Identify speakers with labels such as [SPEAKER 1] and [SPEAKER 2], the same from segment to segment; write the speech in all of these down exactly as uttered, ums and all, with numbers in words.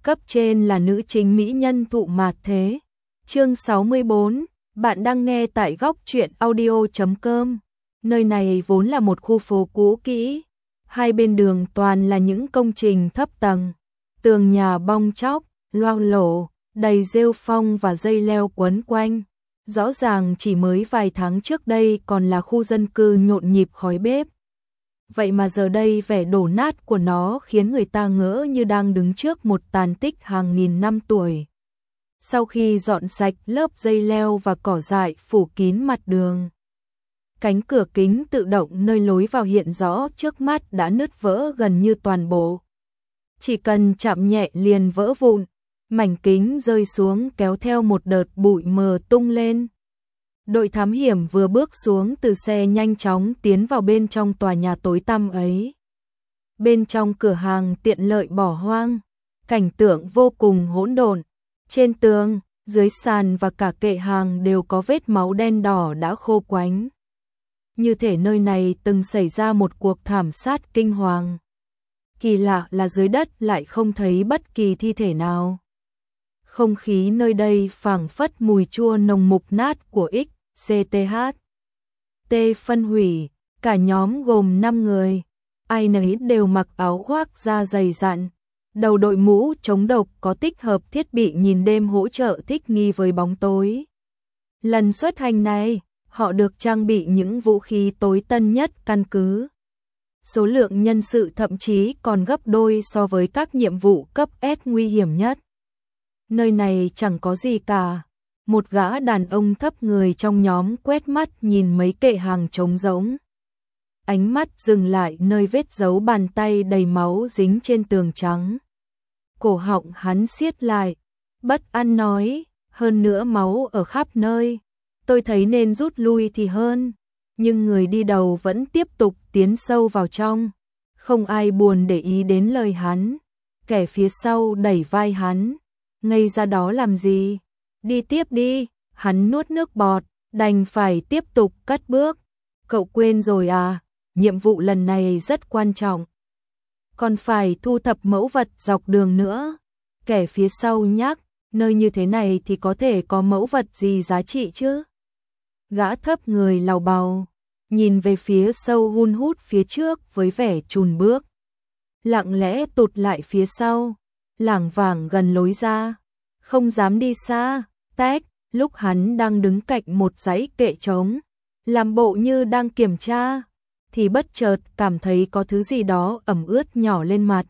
[SPEAKER 1] Cấp trên là nữ chính mỹ nhân Thụ Mạt Thế. Chương sáu mươi bốn, bạn đang nghe tại góc truyện audio chấm com. Nơi này vốn là một khu phố cũ kỹ, hai bên đường toàn là những công trình thấp tầng, tường nhà bong tróc, loang lổ, đầy rêu phong và dây leo quấn quanh. Rõ ràng chỉ mới vài tháng trước đây còn là khu dân cư nhộn nhịp khói bếp. Vậy mà giờ đây vẻ đổ nát của nó khiến người ta ngỡ như đang đứng trước một tàn tích hàng nghìn năm tuổi. Sau khi dọn sạch lớp dây leo và cỏ dại phủ kín mặt đường, cánh cửa kính tự động nơi lối vào hiện rõ trước mắt đã nứt vỡ gần như toàn bộ. Chỉ cần chạm nhẹ liền vỡ vụn, mảnh kính rơi xuống kéo theo một đợt bụi mờ tung lên. Đội thám hiểm vừa bước xuống từ xe nhanh chóng tiến vào bên trong tòa nhà tối tăm ấy. Bên trong cửa hàng tiện lợi bỏ hoang, cảnh tượng vô cùng hỗn độn. Trên tường, dưới sàn và cả kệ hàng đều có vết máu đen đỏ đã khô quánh. Như thể nơi này từng xảy ra một cuộc thảm sát kinh hoàng. Kỳ lạ là dưới đất lại không thấy bất kỳ thi thể nào. Không khí nơi đây phảng phất mùi chua nồng mục nát của X C T H. T phân hủy, cả nhóm gồm năm người, ai nấy đều mặc áo khoác da dày dặn. Đầu đội mũ chống độc có tích hợp thiết bị nhìn đêm hỗ trợ thích nghi với bóng tối. Lần xuất hành này, họ được trang bị những vũ khí tối tân nhất căn cứ. Số lượng nhân sự thậm chí còn gấp đôi so với các nhiệm vụ cấp S nguy hiểm nhất. Nơi này chẳng có gì cả. Một gã đàn ông thấp người trong nhóm quét mắt nhìn mấy kệ hàng trống rỗng. Ánh mắt dừng lại nơi vết dấu bàn tay đầy máu dính trên tường trắng. Cổ họng hắn siết lại, bất an nói, hơn nữa máu ở khắp nơi. Tôi thấy nên rút lui thì hơn. Nhưng người đi đầu vẫn tiếp tục tiến sâu vào trong. Không ai buồn để ý đến lời hắn. Kẻ phía sau đẩy vai hắn. Ngây ra đó làm gì? Đi tiếp đi. Hắn nuốt nước bọt, đành phải tiếp tục cất bước. Cậu quên rồi à? Nhiệm vụ lần này rất quan trọng. Còn phải thu thập mẫu vật dọc đường nữa. Kẻ phía sau nhắc, nơi như thế này thì có thể có mẫu vật gì giá trị chứ? Gã thấp người lào bào, nhìn về phía sâu hun hút phía trước với vẻ chùn bước. Lặng lẽ tụt lại phía sau, lảng vảng gần lối ra, không dám đi xa. Tách, lúc hắn đang đứng cạnh một dãy kệ trống, làm bộ như đang kiểm tra, thì bất chợt cảm thấy có thứ gì đó ẩm ướt nhỏ lên mặt.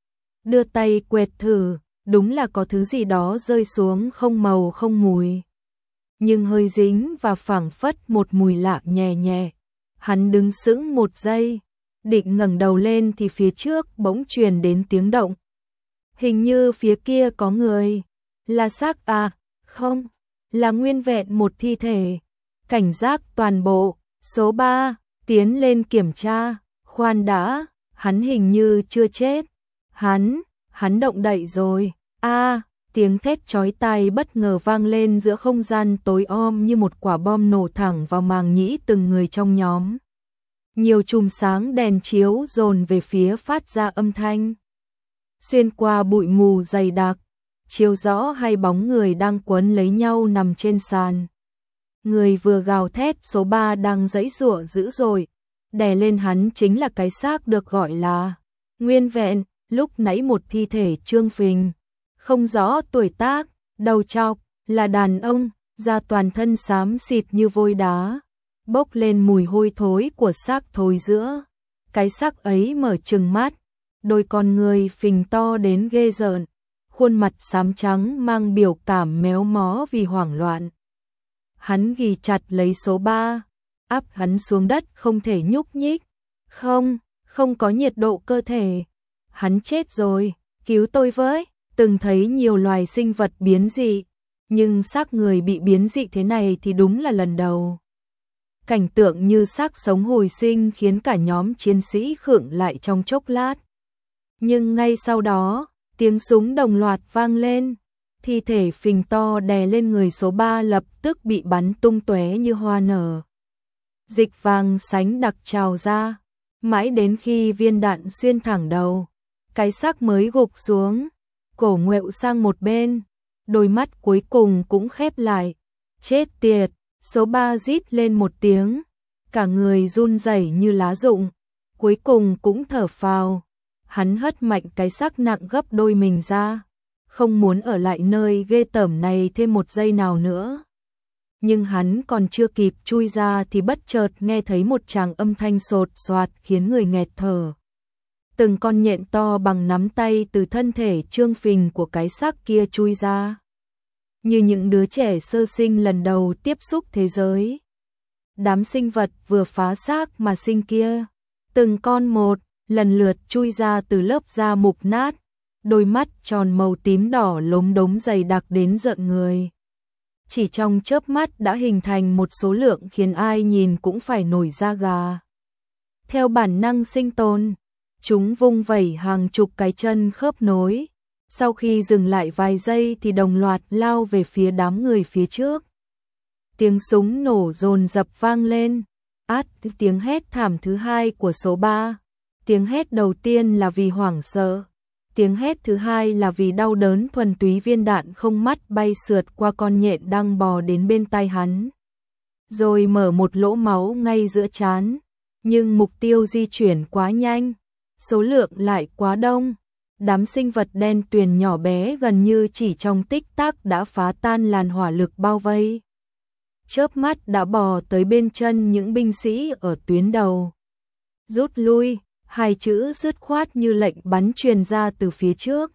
[SPEAKER 1] Đưa tay quệt thử, đúng là có thứ gì đó rơi xuống không màu không mùi. Nhưng hơi dính và phảng phất một mùi lạ nhẹ nhẹ. Hắn đứng sững một giây, định ngẩng đầu lên thì phía trước bỗng truyền đến tiếng động. Hình như phía kia có người. Là xác à? Không, là nguyên vẹn một thi thể. Cảnh giác toàn bộ, số ba, tiến lên kiểm tra. Khoan đã, hắn hình như chưa chết. Hắn, hắn động đậy rồi. A, tiếng thét chói tai bất ngờ vang lên giữa không gian tối om như một quả bom nổ thẳng vào màng nhĩ từng người trong nhóm. Nhiều chùm sáng đèn chiếu dồn về phía phát ra âm thanh. Xuyên qua bụi mù dày đặc, chiếu rõ hai bóng người đang quấn lấy nhau nằm trên sàn. Người vừa gào thét số ba đang giãy giụa dữ dội, đè lên hắn chính là cái xác được gọi là nguyên vẹn, lúc nãy một thi thể trương phình, không rõ tuổi tác, đầu trọc, là đàn ông, da toàn thân xám xịt như vôi đá, bốc lên mùi hôi thối của xác thối giữa. Cái xác ấy mở trừng mắt, đôi con người phình to đến ghê rợn, khuôn mặt xám trắng mang biểu cảm méo mó vì hoảng loạn. Hắn ghì chặt lấy số ba, áp hắn xuống đất không thể nhúc nhích. Không, không có nhiệt độ cơ thể. Hắn chết rồi, cứu tôi với. Từng thấy nhiều loài sinh vật biến dị, nhưng xác người bị biến dị thế này thì đúng là lần đầu. Cảnh tượng như xác sống hồi sinh khiến cả nhóm chiến sĩ khựng lại trong chốc lát. Nhưng ngay sau đó, tiếng súng đồng loạt vang lên. Thi thể phình to đè lên người số ba lập tức bị bắn tung tóe như hoa nở. Dịch vàng sánh đặc trào ra, mãi đến khi viên đạn xuyên thẳng đầu, cái xác mới gục xuống. cổ ngoẹo sang một bên, đôi mắt cuối cùng cũng khép lại. Chết tiệt, số ba rít lên một tiếng, cả người run rẩy như lá rụng, cuối cùng cũng thở phào. Hắn hất mạnh cái xác nặng gấp đôi mình ra, không muốn ở lại nơi ghê tởm này thêm một giây nào nữa. Nhưng hắn còn chưa kịp chui ra thì bất chợt nghe thấy một tràng âm thanh sột soạt khiến người nghẹt thở. Từng con nhện to bằng nắm tay từ thân thể trương phình của cái xác kia chui ra. Như những đứa trẻ sơ sinh lần đầu tiếp xúc thế giới. Đám sinh vật vừa phá xác mà sinh kia, từng con một, lần lượt chui ra từ lớp da mục nát, đôi mắt tròn màu tím đỏ lốm đốm dày đặc đến rợn người. Chỉ trong chớp mắt đã hình thành một số lượng khiến ai nhìn cũng phải nổi da gà. Theo bản năng sinh tồn, chúng vung vẩy hàng chục cái chân khớp nối. Sau khi dừng lại vài giây thì đồng loạt lao về phía đám người phía trước. Tiếng súng nổ dồn dập vang lên. Át tiếng hét thảm thứ hai của số ba. Tiếng hét đầu tiên là vì hoảng sợ. Tiếng hét thứ hai là vì đau đớn thuần túy. Viên đạn không mắt bay sượt qua con nhện đang bò đến bên tai hắn, rồi mở một lỗ máu ngay giữa trán. Nhưng mục tiêu di chuyển quá nhanh, số lượng lại quá đông. Đám sinh vật đen tuyền nhỏ bé gần như chỉ trong tích tắc đã phá tan làn hỏa lực bao vây. Chớp mắt đã bò tới bên chân những binh sĩ ở tuyến đầu. Rút lui, hai chữ dứt khoát như lệnh bắn truyền ra từ phía trước.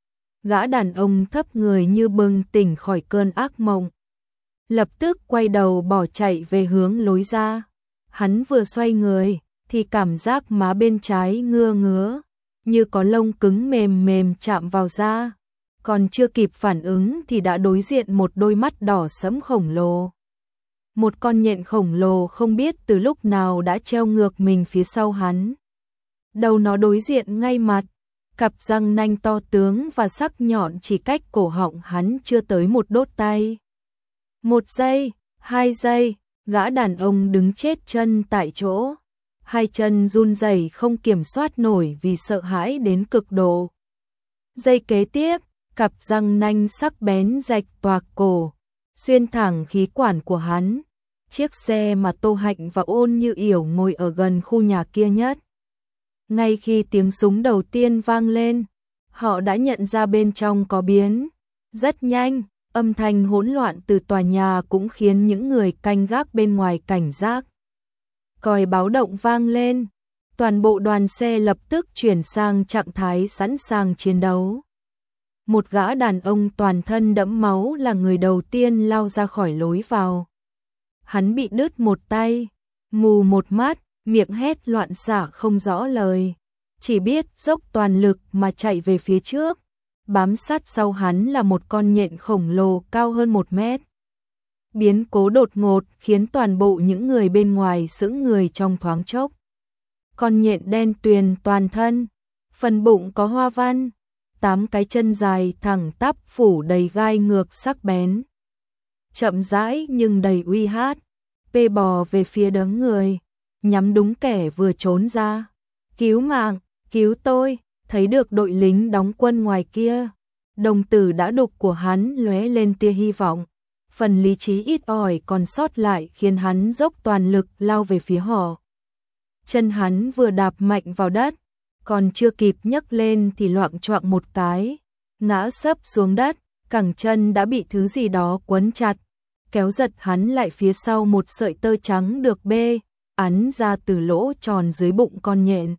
[SPEAKER 1] Gã đàn ông thấp người như bừng tỉnh khỏi cơn ác mộng, lập tức quay đầu bỏ chạy về hướng lối ra. Hắn vừa xoay người thì cảm giác má bên trái ngứa ngứa, như có lông cứng mềm mềm chạm vào da. Còn chưa kịp phản ứng thì đã đối diện một đôi mắt đỏ sẫm khổng lồ. Một con nhện khổng lồ không biết từ lúc nào đã treo ngược mình phía sau hắn. Đầu nó đối diện ngay mặt, cặp răng nanh to tướng và sắc nhọn chỉ cách cổ họng hắn chưa tới một đốt tay. Một giây, hai giây, gã đàn ông đứng chết chân tại chỗ. Hai chân run rẩy không kiểm soát nổi vì sợ hãi đến cực độ. Giây kế tiếp, cặp răng nanh sắc bén rạch toạc cổ, xuyên thẳng khí quản của hắn. Chiếc xe mà Tô Hạnh và Ôn Như Yểu ngồi ở gần khu nhà kia nhất. Ngay khi tiếng súng đầu tiên vang lên, họ đã nhận ra bên trong có biến. Rất nhanh, âm thanh hỗn loạn từ tòa nhà cũng khiến những người canh gác bên ngoài cảnh giác. Còi báo động vang lên, toàn bộ đoàn xe lập tức chuyển sang trạng thái sẵn sàng chiến đấu. Một gã đàn ông toàn thân đẫm máu là người đầu tiên lao ra khỏi lối vào. Hắn bị đứt một tay, mù một mắt, miệng hét loạn xạ không rõ lời, chỉ biết dốc toàn lực mà chạy về phía trước. Bám sát sau hắn là một con nhện khổng lồ cao hơn một mét. Biến cố đột ngột khiến toàn bộ những người bên ngoài sững người trong thoáng chốc. Con nhện đen tuyền toàn thân, phần bụng có hoa văn, tám cái chân dài thẳng tắp phủ đầy gai ngược sắc bén. Chậm rãi nhưng đầy uy hát, pê bò về phía đấng người, nhắm đúng kẻ vừa trốn ra. Cứu mạng, cứu tôi, thấy được đội lính đóng quân ngoài kia. Đồng tử đã đục của hắn lóe lên tia hy vọng. Phần lý trí ít ỏi còn sót lại khiến hắn dốc toàn lực lao về phía họ. Chân hắn vừa đạp mạnh vào đất, còn chưa kịp nhấc lên thì loạng choạng một cái, ngã sấp xuống đất, cẳng chân đã bị thứ gì đó quấn chặt, kéo giật hắn lại phía sau. Một sợi tơ trắng được bê ắn ra từ lỗ tròn dưới bụng con nhện,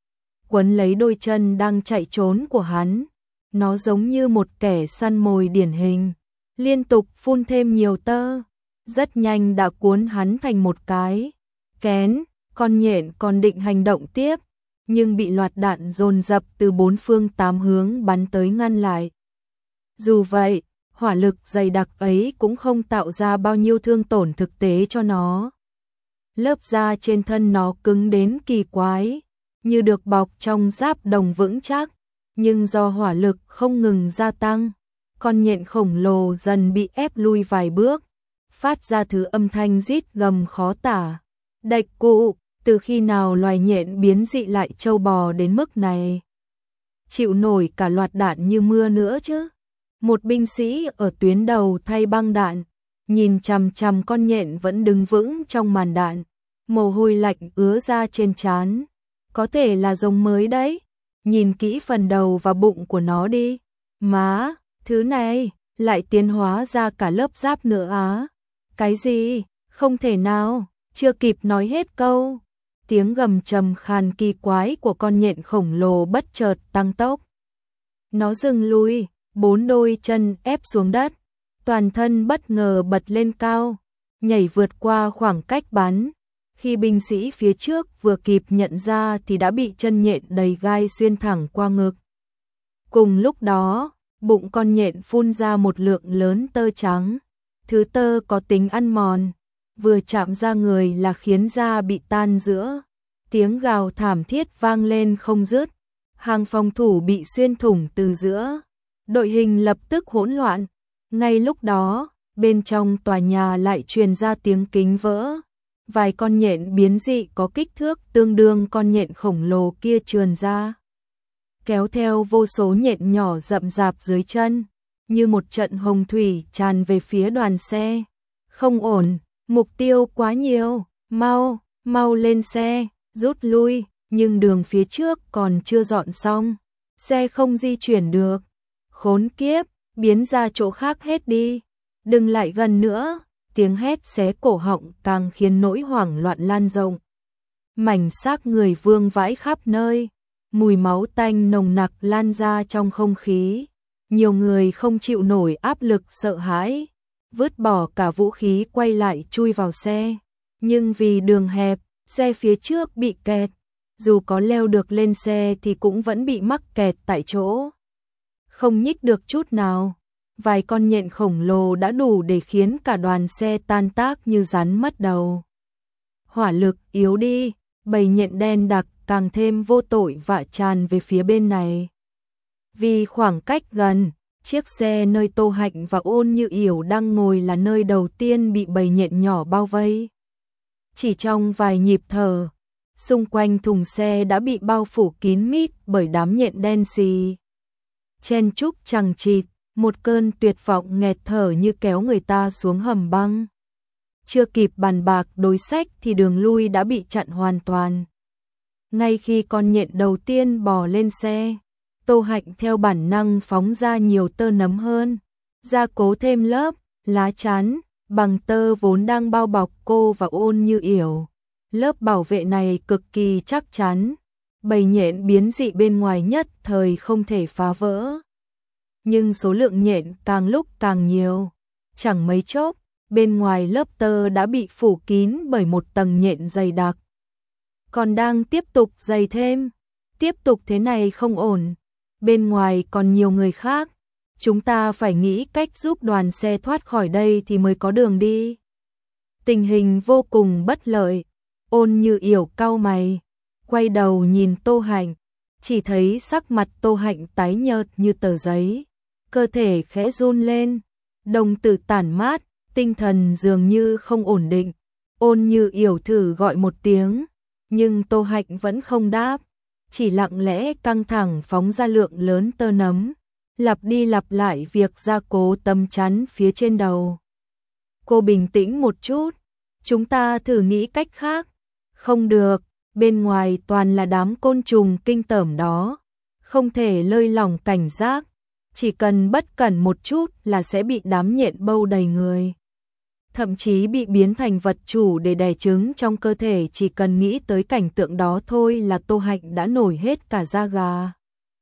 [SPEAKER 1] quấn lấy đôi chân đang chạy trốn của hắn. Nó giống như một kẻ săn mồi điển hình, liên tục phun thêm nhiều tơ, rất nhanh đã cuốn hắn thành một cái kén. Con nhện còn định hành động tiếp, nhưng bị loạt đạn dồn dập từ bốn phương tám hướng bắn tới ngăn lại. Dù vậy, hỏa lực dày đặc ấy cũng không tạo ra bao nhiêu thương tổn thực tế cho nó. Lớp da trên thân nó cứng đến kỳ quái, như được bọc trong giáp đồng vững chắc, nhưng do hỏa lực không ngừng gia tăng, con nhện khổng lồ dần bị ép lui vài bước, phát ra thứ âm thanh rít gầm khó tả. Đạch cụ, từ khi nào loài nhện biến dị lại trâu bò đến mức này? chịu nổi cả loạt đạn như mưa nữa chứ. Một binh sĩ ở tuyến đầu thay băng đạn, nhìn chằm chằm con nhện vẫn đứng vững trong màn đạn, mồ hôi lạnh ứa ra trên trán. Có thể là giống mới đấy, nhìn kỹ phần đầu và bụng của nó đi. Má, thứ này lại tiến hóa ra cả lớp giáp nữa á. Cái gì? Không thể nào. Chưa kịp nói hết câu, tiếng gầm trầm khàn kỳ quái của con nhện khổng lồ bất chợt tăng tốc. Nó dừng lui, bốn đôi chân ép xuống đất, toàn thân bất ngờ bật lên cao, nhảy vượt qua khoảng cách bắn. Khi binh sĩ phía trước vừa kịp nhận ra thì đã bị chân nhện đầy gai xuyên thẳng qua ngực. Cùng lúc đó, bụng con nhện phun ra một lượng lớn tơ trắng, thứ tơ có tính ăn mòn, vừa chạm ra người là khiến da bị tan rữa. Tiếng gào thảm thiết vang lên không dứt, hàng phòng thủ bị xuyên thủng từ giữa. Đội hình lập tức hỗn loạn. Ngay lúc đó, bên trong tòa nhà lại truyền ra tiếng kính vỡ. Vài con nhện biến dị có kích thước tương đương con nhện khổng lồ kia trườn ra, kéo theo vô số nhện nhỏ rậm rạp dưới chân, như một trận hồng thủy tràn về phía đoàn xe. Không ổn, mục tiêu quá nhiều, mau, mau lên xe, rút lui, nhưng đường phía trước còn chưa dọn xong, xe không di chuyển được. Khốn kiếp, biến ra chỗ khác hết đi, đừng lại gần nữa. Tiếng hét xé cổ họng càng khiến nỗi hoảng loạn lan rộng. Mảnh xác người vương vãi khắp nơi, mùi máu tanh nồng nặc lan ra trong không khí. Nhiều người không chịu nổi áp lực sợ hãi, vứt bỏ cả vũ khí quay lại chui vào xe. Nhưng vì đường hẹp, xe phía trước bị kẹt, dù có leo được lên xe thì cũng vẫn bị mắc kẹt tại chỗ, không nhích được chút nào. Vài con nhện khổng lồ đã đủ để khiến cả đoàn xe tan tác như rắn mất đầu. Hỏa lực yếu đi, bầy nhện đen đặc càng thêm vô tội vạ tràn về phía bên này. Vì khoảng cách gần, chiếc xe nơi Tô Hạnh và Ôn Như Yểu đang ngồi là nơi đầu tiên bị bầy nhện nhỏ bao vây. Chỉ trong vài nhịp thở, xung quanh thùng xe đã bị bao phủ kín mít bởi đám nhện đen xì. Chen chúc chằng chịt, một cơn tuyệt vọng nghẹt thở như kéo người ta xuống hầm băng. Chưa kịp bàn bạc đối sách thì đường lui đã bị chặn hoàn toàn. Ngay khi con nhện đầu tiên bò lên xe, Tô Hạnh theo bản năng phóng ra nhiều tơ nấm hơn, gia cố thêm lớp lá chắn bằng tơ vốn đang bao bọc cô và Ôn Như Yểu. Lớp bảo vệ này cực kỳ chắc chắn, bầy nhện biến dị bên ngoài nhất thời không thể phá vỡ. Nhưng số lượng nhện càng lúc càng nhiều, chẳng mấy chốc, bên ngoài lớp tơ đã bị phủ kín bởi một tầng nhện dày đặc. Còn đang tiếp tục dày thêm, tiếp tục thế này không ổn, bên ngoài còn nhiều người khác, chúng ta phải nghĩ cách giúp đoàn xe thoát khỏi đây thì mới có đường đi. Tình hình vô cùng bất lợi, Ôn Như Yểu cau mày, quay đầu nhìn Tô Hạnh, chỉ thấy sắc mặt Tô Hạnh tái nhợt như tờ giấy, cơ thể khẽ run lên, đồng tử tản mát, tinh thần dường như không ổn định. Ôn Như Yểu thử gọi một tiếng, nhưng Tô Hạnh vẫn không đáp, chỉ lặng lẽ căng thẳng phóng ra lượng lớn tơ nấm, lặp đi lặp lại việc gia cố tấm chắn phía trên đầu. Cô bình tĩnh một chút, chúng ta thử nghĩ cách khác. Không được, bên ngoài toàn là đám côn trùng kinh tởm đó, không thể lơi lỏng cảnh giác, chỉ cần bất cẩn một chút là sẽ bị đám nhện bâu đầy người. Thậm chí bị biến thành vật chủ để đẻ trứng trong cơ thể, chỉ cần nghĩ tới cảnh tượng đó thôi là Tô Hạnh đã nổi hết cả da gà.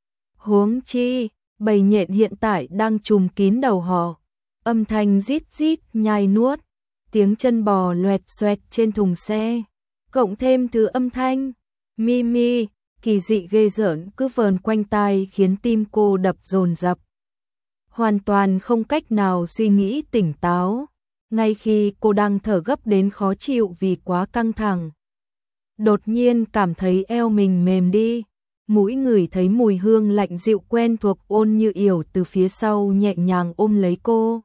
[SPEAKER 1] Huống chi, bầy nhện hiện tại đang trùm kín đầu họ, âm thanh rít rít nhai nuốt, tiếng chân bò loẹt xoẹt trên thùng xe, cộng thêm thứ âm thanh mi mi kỳ dị ghê rợn cứ vờn quanh tai khiến tim cô đập dồn dập. Hoàn toàn không cách nào suy nghĩ tỉnh táo, ngay khi cô đang thở gấp đến khó chịu vì quá căng thẳng. Đột nhiên cảm thấy eo mình mềm đi, mũi ngửi thấy mùi hương lạnh dịu quen thuộc. Ôn Như Yểu từ phía sau nhẹ nhàng ôm lấy cô.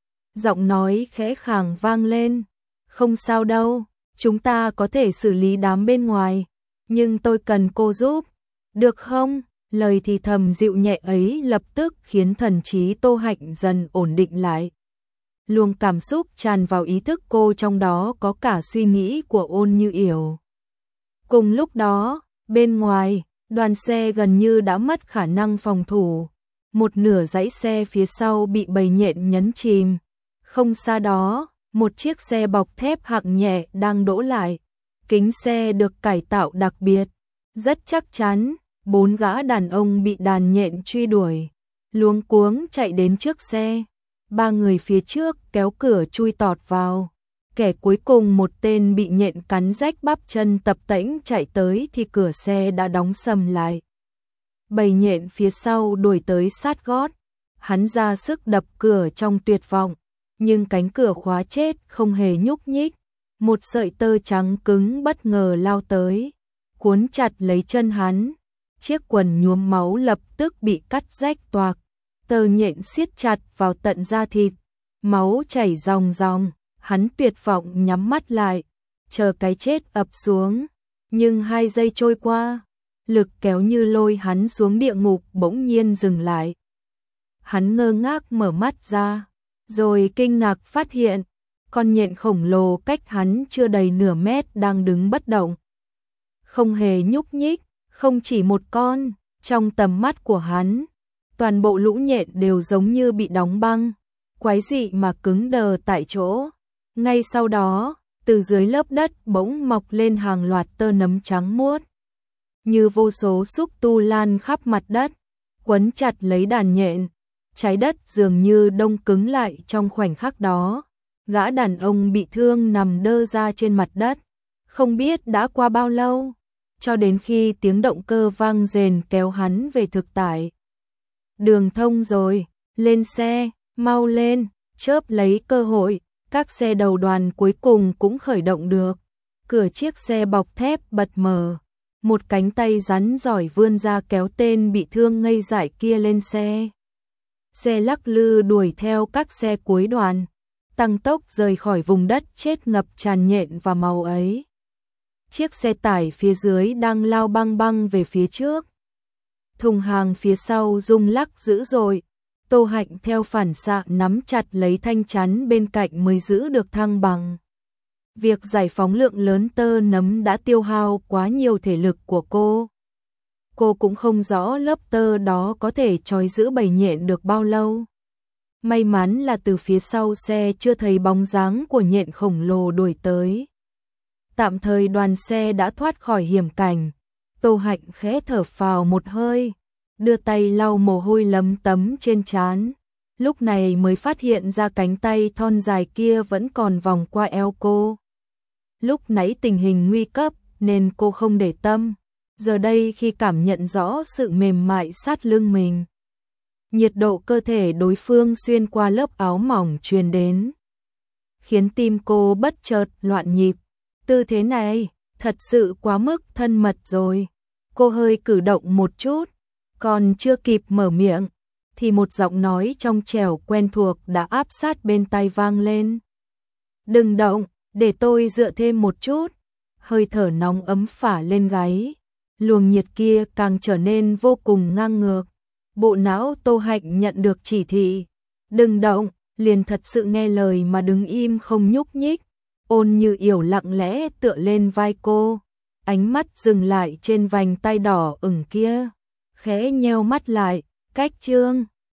[SPEAKER 1] Giọng nói khẽ khàng vang lên, không sao đâu, chúng ta có thể xử lý đám bên ngoài, nhưng tôi cần cô giúp, được không? Lời thì thầm dịu nhẹ ấy lập tức khiến thần trí Tô Hạnh dần ổn định lại. Luồng cảm xúc tràn vào ý thức cô, trong đó có cả suy nghĩ của Ôn Như Yểu. Cùng lúc đó, bên ngoài, đoàn xe gần như đã mất khả năng phòng thủ. Một nửa dãy xe phía sau bị bầy nhện nhấn chìm. Không xa đó, một chiếc xe bọc thép hạng nhẹ đang đỗ lại. Kính xe được cải tạo đặc biệt. Rất chắc chắn, bốn gã đàn ông bị đàn nhện truy đuổi. Luống cuống chạy đến trước xe. Ba người phía trước kéo cửa chui tọt vào. Kẻ cuối cùng, một tên bị nhện cắn rách bắp chân, tập tễnh chạy tới thì cửa xe đã đóng sầm lại. Bầy nhện phía sau đuổi tới sát gót. Hắn ra sức đập cửa trong tuyệt vọng, nhưng cánh cửa khóa chết không hề nhúc nhích. Một sợi tơ trắng cứng bất ngờ lao tới, cuốn chặt lấy chân hắn. Chiếc quần nhuốm máu lập tức bị cắt rách toạc. Tơ nhện siết chặt vào tận da thịt, máu chảy ròng ròng. Hắn tuyệt vọng nhắm mắt lại, chờ cái chết ập xuống. Nhưng hai giây trôi qua, lực kéo như lôi hắn xuống địa ngục bỗng nhiên dừng lại. Hắn ngơ ngác mở mắt ra, rồi kinh ngạc phát hiện, con nhện khổng lồ cách hắn chưa đầy nửa mét đang đứng bất động. Không hề nhúc nhích, không chỉ một con, trong tầm mắt của hắn, toàn bộ lũ nhện đều giống như bị đóng băng, quái dị mà cứng đờ tại chỗ. Ngay sau đó, từ dưới lớp đất bỗng mọc lên hàng loạt tơ nấm trắng muốt, như vô số xúc tu lan khắp mặt đất, quấn chặt lấy đàn nhện. Trái đất dường như đông cứng lại trong khoảnh khắc đó. Gã đàn ông bị thương nằm đơ ra trên mặt đất. Không biết đã qua bao lâu, cho đến khi tiếng động cơ vang rền kéo hắn về thực tại. Đường thông rồi, lên xe, mau lên, chớp lấy cơ hội. Các xe đầu đoàn cuối cùng cũng khởi động được. Cửa chiếc xe bọc thép bật mở. Một cánh tay rắn giỏi vươn ra kéo tên bị thương ngây dại kia lên xe. Xe lắc lư đuổi theo các xe cuối đoàn, tăng tốc rời khỏi vùng đất chết ngập tràn nhện và màu ấy. Chiếc xe tải phía dưới đang lao băng băng về phía trước. Thùng hàng phía sau rung lắc dữ dội. Tô Hạnh theo phản xạ nắm chặt lấy thanh chắn bên cạnh mới giữ được thăng bằng. Việc giải phóng lượng lớn tơ nấm đã tiêu hao quá nhiều thể lực của cô. Cô cũng không rõ lớp tơ đó có thể trói giữ bầy nhện được bao lâu. May mắn là từ phía sau xe chưa thấy bóng dáng của nhện khổng lồ đuổi tới. Tạm thời đoàn xe đã thoát khỏi hiểm cảnh. Tô Hạnh khẽ thở phào một hơi, đưa tay lau mồ hôi lấm tấm trên trán. Lúc này mới phát hiện ra cánh tay thon dài kia vẫn còn vòng qua eo cô. Lúc nãy tình hình nguy cấp nên cô không để tâm. Giờ đây khi cảm nhận rõ sự mềm mại sát lưng mình, nhiệt độ cơ thể đối phương xuyên qua lớp áo mỏng truyền đến, khiến tim cô bất chợt loạn nhịp. Tư thế này thật sự quá mức thân mật rồi. Cô hơi cử động một chút, còn chưa kịp mở miệng thì một giọng nói trong trẻo quen thuộc đã áp sát bên tai vang lên. Đừng động, để tôi dựa thêm một chút. Hơi thở nóng ấm phả lên gáy, luồng nhiệt kia càng trở nên vô cùng ngang ngược. Bộ não Tô Hạnh nhận được chỉ thị, đừng động, liền thật sự nghe lời mà đứng im không nhúc nhích. Ôn Như Yểu lặng lẽ tựa lên vai cô, ánh mắt dừng lại trên vành tay đỏ ửng kia, khẽ nheo mắt lại, cách chương